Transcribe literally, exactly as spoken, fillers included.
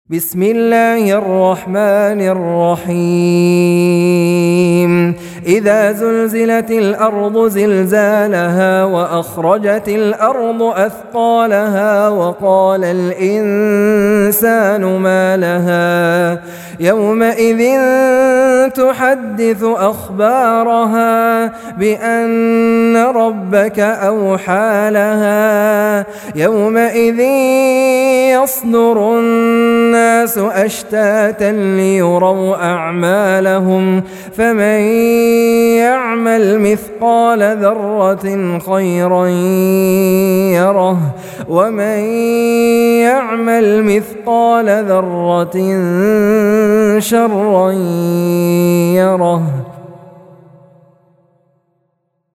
بسم الله الرحمن الرحيم إذا زلزلت الأرض زلزالها وأخرجت الأرض أثقالها وقال الإنسان ما لها يومئذ تحدث أخبارها بأن ربك أوحى لها يومئذ يصدر الناس أشتاتا ليروا أعمالهم فمن يعمل مثقال ذرة خيرا يره ومن يعمل مثقال ذرة شرا يره.